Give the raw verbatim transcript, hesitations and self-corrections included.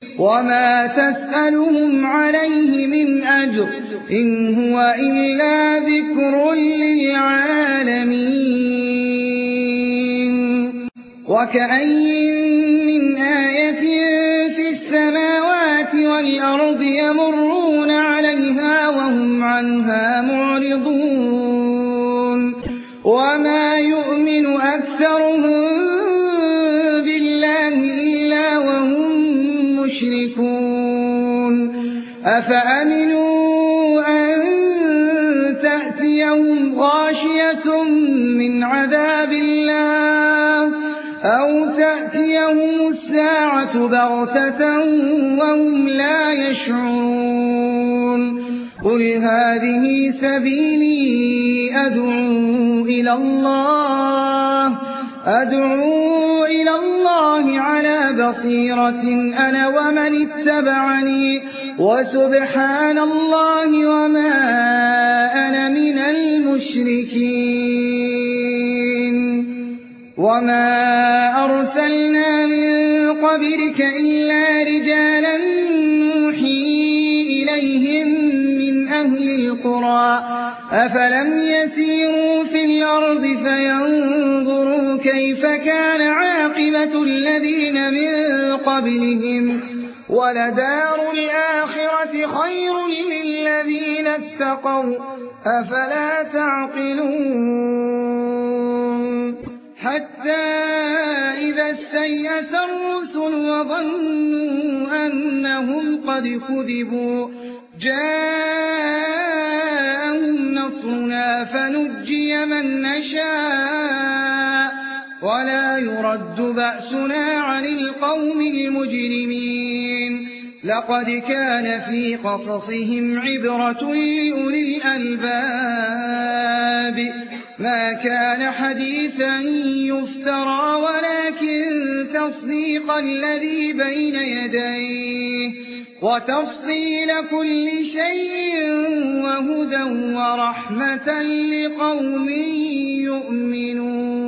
وما تسألهم عليه من أجر إن هو إلا ذكر للعالمين. وكأي من آية في السماوات والأرض يمرون عليها وهم عنها معرضون وما يؤمن أكثرهم بالله إلا وهم مشركون أفأمنوا أن تأتيهم غاشية من عذاب الله أو تأتيهم الساعة بغتة وهم لا يشعرون قل هذه سبيلي أدعو إلى الله أدعو إلى الله على بصيرة أنا ومن اتبعني وسبحان الله وما أنا من المشركين. وما أرسلنا من قبلك إلا رجالا نوحي إليهم من أهل القرى أفلم يسيروا في الأرض فينظروا كيف كان عاقبة الذين من قبلهم ولدار الآخرة خير للذين اتقوا أفلا تعقلون حتى إذا استيأس الرسل وظنوا أنهم قد كذبوا جاءهم نصرنا فنجي من نشاء ولا يرد بأسنا عن القوم المجرمين. لقد كان في قصصهم عبرة لأولي الألباب ما كان حديثا يفترى ولكن تصديق الذي بين يديه وتفصيل كل شيء وهدى ورحمة لقوم يؤمنون.